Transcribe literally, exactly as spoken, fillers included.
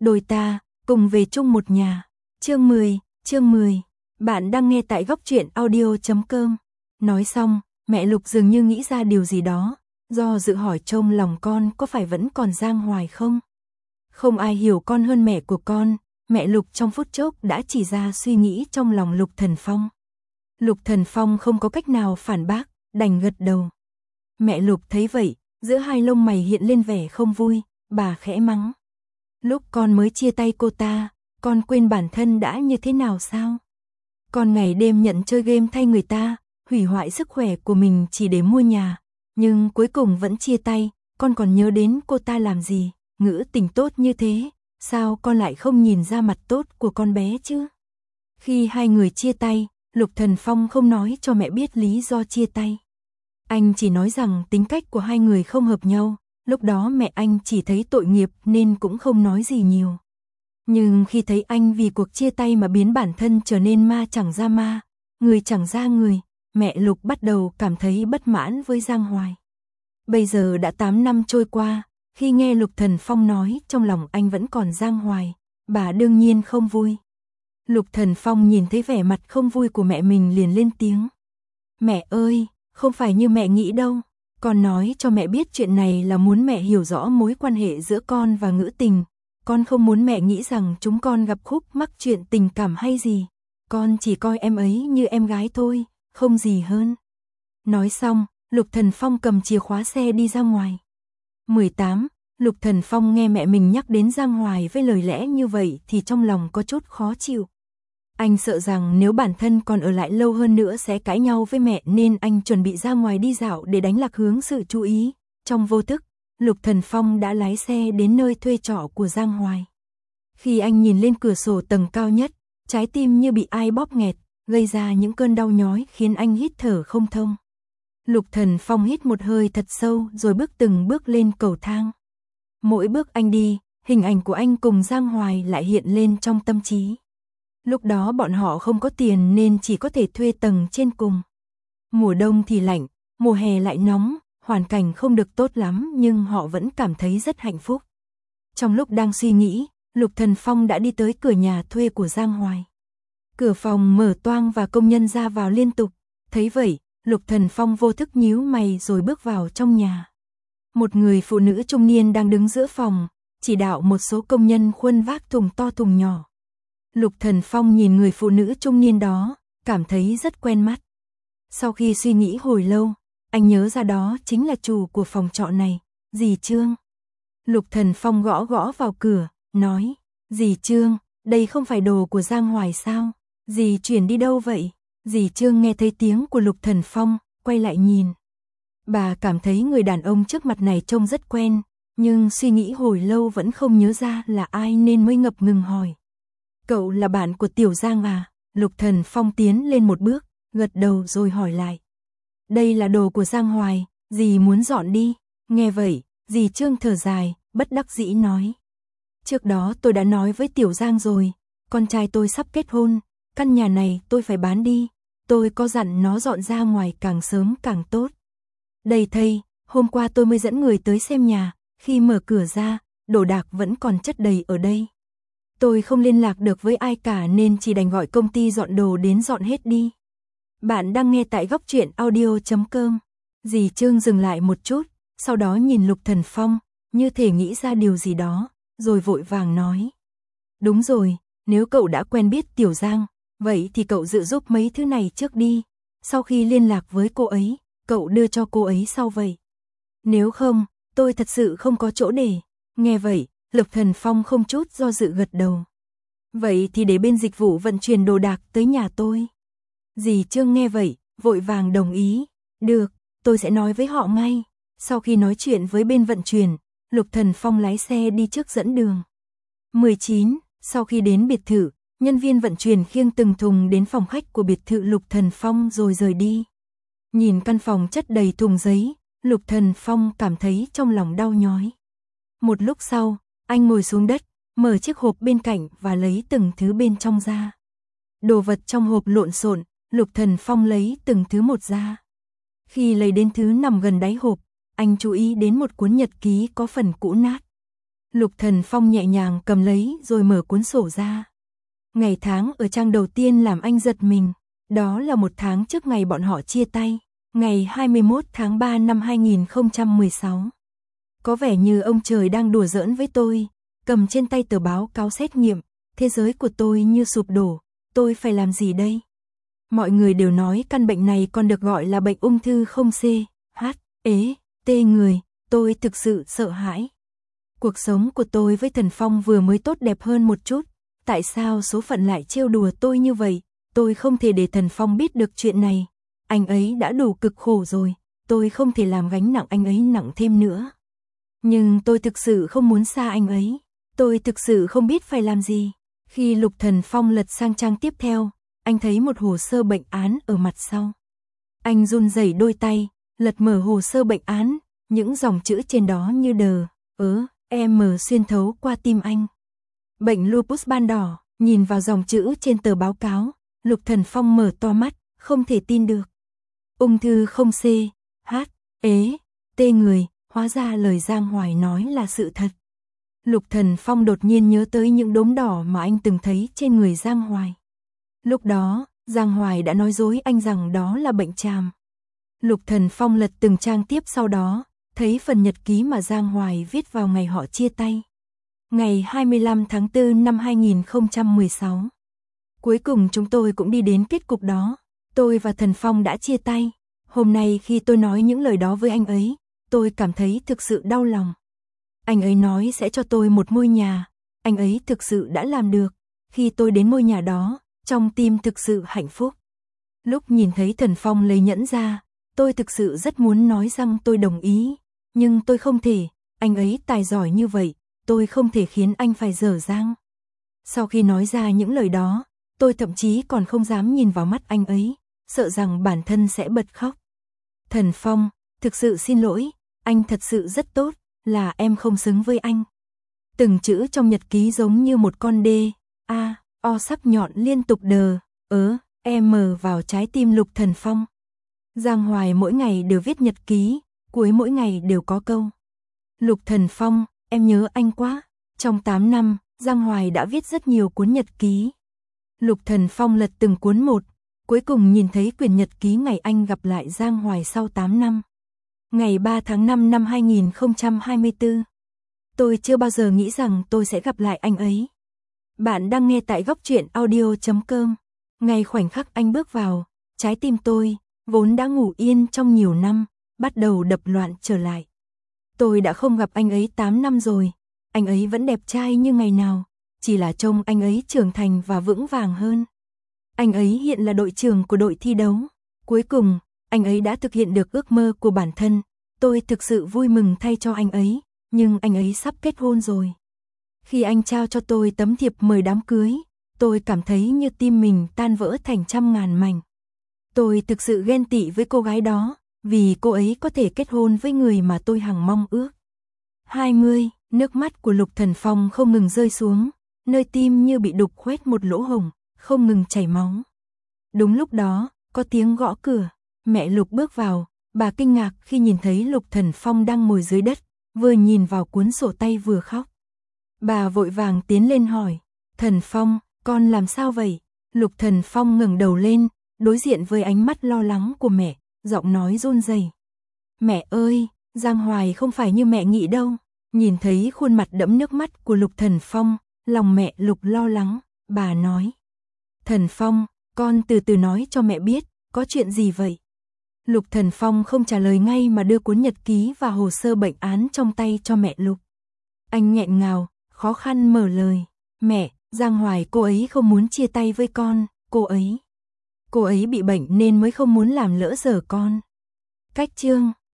đôi ta, cùng về chung một nhà. Chương mười, chương mười. Bạn đang nghe tại góc truyện audio chấm com. Nói xong, mẹ Lục dường như nghĩ ra điều gì đó, do dự hỏi trong lòng con có phải vẫn còn Giang Hoài không? Không ai hiểu con hơn mẹ của con, mẹ Lục trong phút chốc đã chỉ ra suy nghĩ trong lòng Lục Thần Phong. Lục Thần Phong không có cách nào phản bác, đành gật đầu. Mẹ Lục thấy vậy, giữa hai lông mày hiện lên vẻ không vui, bà khẽ mắng. Lúc con mới chia tay cô ta, con quên bản thân đã như thế nào sao? Con ngày đêm nhận chơi game thay người ta, hủy hoại sức khỏe của mình chỉ để mua nhà, nhưng cuối cùng vẫn chia tay, con còn nhớ đến cô ta làm gì, ngữ tình tốt như thế, sao con lại không nhìn ra mặt tốt của con bé chứ? Khi hai người chia tay, Lục Thần Phong không nói cho mẹ biết lý do chia tay. Anh chỉ nói rằng tính cách của hai người không hợp nhau, lúc đó mẹ anh chỉ thấy tội nghiệp nên cũng không nói gì nhiều. Nhưng khi thấy anh vì cuộc chia tay mà biến bản thân trở nên ma chẳng ra ma, người chẳng ra người, mẹ Lục bắt đầu cảm thấy bất mãn với Giang Hoài. Bây giờ đã tám năm trôi qua, khi nghe Lục Thần Phong nói trong lòng anh vẫn còn Giang Hoài, bà đương nhiên không vui. Lục Thần Phong nhìn thấy vẻ mặt không vui của mẹ mình liền lên tiếng. Mẹ ơi, không phải như mẹ nghĩ đâu, con nói cho mẹ biết chuyện này là muốn mẹ hiểu rõ mối quan hệ giữa con và Ngữ Tình. Con không muốn mẹ nghĩ rằng chúng con gặp khúc mắc chuyện tình cảm hay gì, con chỉ coi em ấy như em gái thôi, không gì hơn. Nói xong, Lục Thần Phong cầm chìa khóa xe đi ra ngoài. mười tám. Lục Thần Phong nghe mẹ mình nhắc đến Giang Hoài với lời lẽ như vậy thì trong lòng có chút khó chịu. Anh sợ rằng nếu bản thân còn ở lại lâu hơn nữa sẽ cãi nhau với mẹ nên anh chuẩn bị ra ngoài đi dạo để đánh lạc hướng sự chú ý. Trong vô thức, Lục Thần Phong đã lái xe đến nơi thuê trọ của Giang Hoài. Khi anh nhìn lên cửa sổ tầng cao nhất, trái tim như bị ai bóp nghẹt, gây ra những cơn đau nhói khiến anh hít thở không thông. Lục Thần Phong hít một hơi thật sâu rồi bước từng bước lên cầu thang. Mỗi bước anh đi, hình ảnh của anh cùng Giang Hoài lại hiện lên trong tâm trí. Lúc đó bọn họ không có tiền nên chỉ có thể thuê tầng trên cùng. Mùa đông thì lạnh, mùa hè lại nóng, hoàn cảnh không được tốt lắm nhưng họ vẫn cảm thấy rất hạnh phúc. Trong lúc đang suy nghĩ, Lục Thần Phong đã đi tới cửa nhà thuê của Giang Hoài. Cửa phòng mở toang và công nhân ra vào liên tục. Thấy vậy, Lục Thần Phong vô thức nhíu mày rồi bước vào trong nhà. Một người phụ nữ trung niên đang đứng giữa phòng, chỉ đạo một số công nhân khuân vác thùng to thùng nhỏ. Lục Thần Phong nhìn người phụ nữ trung niên đó, cảm thấy rất quen mắt. Sau khi suy nghĩ hồi lâu, anh nhớ ra đó chính là chủ của phòng trọ này, dì Trương. Lục Thần Phong gõ gõ vào cửa, nói, dì Trương, đây không phải đồ của Giang Hoài sao? Dì chuyển đi đâu vậy? Dì Trương nghe thấy tiếng của Lục Thần Phong, quay lại nhìn. Bà cảm thấy người đàn ông trước mặt này trông rất quen, nhưng suy nghĩ hồi lâu vẫn không nhớ ra là ai nên mới ngập ngừng hỏi. Cậu là bạn của Tiểu Giang à? Lục Thần Phong tiến lên một bước, gật đầu rồi hỏi lại. Đây là đồ của Giang Hoài, dì muốn dọn đi. Nghe vậy, dì Trương thở dài, bất đắc dĩ nói. Trước đó tôi đã nói với Tiểu Giang rồi, con trai tôi sắp kết hôn, căn nhà này tôi phải bán đi. Tôi có dặn nó dọn ra ngoài càng sớm càng tốt. Đây thầy, hôm qua tôi mới dẫn người tới xem nhà, khi mở cửa ra, đồ đạc vẫn còn chất đầy ở đây. Tôi không liên lạc được với ai cả nên chỉ đành gọi công ty dọn đồ đến dọn hết đi. Bạn đang nghe tại góc truyện audio chấm com. Dì Trương dừng lại một chút, sau đó nhìn Lục Thần Phong, như thể nghĩ ra điều gì đó, rồi vội vàng nói. Đúng rồi, nếu cậu đã quen biết Tiểu Giang, vậy thì cậu dự giúp mấy thứ này trước đi. Sau khi liên lạc với cô ấy, cậu đưa cho cô ấy sau vậy. Nếu không, tôi thật sự không có chỗ để. Nghe vậy, Lục Thần Phong không chút do dự gật đầu. Vậy thì để bên dịch vụ vận chuyển đồ đạc tới nhà tôi. Dì Trương nghe vậy, vội vàng đồng ý. Được, tôi sẽ nói với họ ngay. Sau khi nói chuyện với bên vận chuyển, Lục Thần Phong lái xe đi trước dẫn đường. mười chín. Sau khi đến biệt thự, nhân viên vận chuyển khiêng từng thùng đến phòng khách của biệt thự Lục Thần Phong rồi rời đi. Nhìn căn phòng chất đầy thùng giấy, Lục Thần Phong cảm thấy trong lòng đau nhói. Một lúc sau, anh ngồi xuống đất, mở chiếc hộp bên cạnh và lấy từng thứ bên trong ra. Đồ vật trong hộp lộn xộn, Lục Thần Phong lấy từng thứ một ra. Khi lấy đến thứ nằm gần đáy hộp, anh chú ý đến một cuốn nhật ký có phần cũ nát. Lục Thần Phong nhẹ nhàng cầm lấy rồi mở cuốn sổ ra. Ngày tháng ở trang đầu tiên làm anh giật mình, đó là một tháng trước ngày bọn họ chia tay, ngày hai mươi mốt tháng ba năm hai nghìn không trăm mười sáu. Có vẻ như ông trời đang đùa giỡn với tôi, cầm trên tay tờ báo cáo xét nghiệm, thế giới của tôi như sụp đổ, tôi phải làm gì đây? Mọi người đều nói căn bệnh này còn được gọi là bệnh ung thư không C, H, ế, T người, tôi thực sự sợ hãi. Cuộc sống của tôi với Thần Phong vừa mới tốt đẹp hơn một chút, tại sao số phận lại trêu đùa tôi như vậy? Tôi không thể để Thần Phong biết được chuyện này, anh ấy đã đủ cực khổ rồi, tôi không thể làm gánh nặng anh ấy nặng thêm nữa. Nhưng tôi thực sự không muốn xa anh ấy, tôi thực sự không biết phải làm gì. Khi Lục Thần Phong lật sang trang tiếp theo, anh thấy một hồ sơ bệnh án ở mặt sau. Anh run rẩy đôi tay, lật mở hồ sơ bệnh án, những dòng chữ trên đó như đờ, ớ, em xuyên thấu qua tim anh. Bệnh lupus ban đỏ, nhìn vào dòng chữ trên tờ báo cáo, Lục Thần Phong mở to mắt, không thể tin được. Ung thư không C, H, ế, T người, hóa ra lời Giang Hoài nói là sự thật. Lục Thần Phong đột nhiên nhớ tới những đốm đỏ mà anh từng thấy trên người Giang Hoài. Lúc đó, Giang Hoài đã nói dối anh rằng đó là bệnh tràm. Lục Thần Phong lật từng trang tiếp sau đó, thấy phần nhật ký mà Giang Hoài viết vào ngày họ chia tay. Ngày hai mươi lăm tháng tư năm hai nghìn không trăm mười sáu. Cuối cùng chúng tôi cũng đi đến kết cục đó. Tôi và Thần Phong đã chia tay. Hôm nay khi tôi nói những lời đó với anh ấy, tôi cảm thấy thực sự đau lòng. Anh ấy nói sẽ cho tôi một ngôi nhà. Anh ấy thực sự đã làm được. Khi tôi đến ngôi nhà đó, trong tim thực sự hạnh phúc. Lúc nhìn thấy Thần Phong lấy nhẫn ra, tôi thực sự rất muốn nói rằng tôi đồng ý. Nhưng tôi không thể, anh ấy tài giỏi như vậy, tôi không thể khiến anh phải dở dang. Sau khi nói ra những lời đó, tôi thậm chí còn không dám nhìn vào mắt anh ấy, sợ rằng bản thân sẽ bật khóc. Thần Phong, thực sự xin lỗi, anh thật sự rất tốt, là em không xứng với anh. Từng chữ trong nhật ký giống như một con đê, a, o sắc nhọn liên tục đờ, ớ, em vào trái tim Lục Thần Phong. Giang Hoài mỗi ngày đều viết nhật ký, cuối mỗi ngày đều có câu. Lục Thần Phong, em nhớ anh quá. Trong tám năm, Giang Hoài đã viết rất nhiều cuốn nhật ký. Lục Thần Phong lật từng cuốn một, cuối cùng nhìn thấy quyển nhật ký ngày anh gặp lại Giang Hoài sau tám năm. Ngày ba tháng năm năm hai nghìn không trăm hai mươi tư. Tôi chưa bao giờ nghĩ rằng tôi sẽ gặp lại anh ấy. Bạn đang nghe tại góc truyện audio chấm com. Ngay khoảnh khắc anh bước vào, trái tim tôi, vốn đã ngủ yên trong nhiều năm, bắt đầu đập loạn trở lại. Tôi đã không gặp anh ấy tám năm rồi, anh ấy vẫn đẹp trai như ngày nào, chỉ là trông anh ấy trưởng thành và vững vàng hơn. Anh ấy hiện là đội trưởng của đội thi đấu. Cuối cùng, anh ấy đã thực hiện được ước mơ của bản thân. Tôi thực sự vui mừng thay cho anh ấy, nhưng anh ấy sắp kết hôn rồi. Khi anh trao cho tôi tấm thiệp mời đám cưới, tôi cảm thấy như tim mình tan vỡ thành trăm ngàn mảnh. Tôi thực sự ghen tị với cô gái đó, vì cô ấy có thể kết hôn với người mà tôi hằng mong ước. hai mươi, nước mắt của Lục Thần Phong không ngừng rơi xuống, nơi tim như bị đục khoét một lỗ hổng, không ngừng chảy máu. Đúng lúc đó, có tiếng gõ cửa, mẹ Lục bước vào, bà kinh ngạc khi nhìn thấy Lục Thần Phong đang ngồi dưới đất, vừa nhìn vào cuốn sổ tay vừa khóc. Bà vội vàng tiến lên hỏi, Thần Phong, con làm sao vậy? Lục Thần Phong ngẩng đầu lên, đối diện với ánh mắt lo lắng của mẹ, giọng nói run rẩy. Mẹ ơi, Giang Hoài không phải như mẹ nghĩ đâu. Nhìn thấy khuôn mặt đẫm nước mắt của Lục Thần Phong, lòng mẹ Lục lo lắng, bà nói. Thần Phong, con từ từ nói cho mẹ biết, có chuyện gì vậy? Lục Thần Phong không trả lời ngay mà đưa cuốn nhật ký và hồ sơ bệnh án trong tay cho mẹ Lục. Anh nghẹn ngào, khó khăn mở lời. Mẹ, Giang Hoài cô ấy không muốn chia tay với con, cô ấy. Cô ấy bị bệnh nên mới không muốn làm lỡ dở con. Cách chương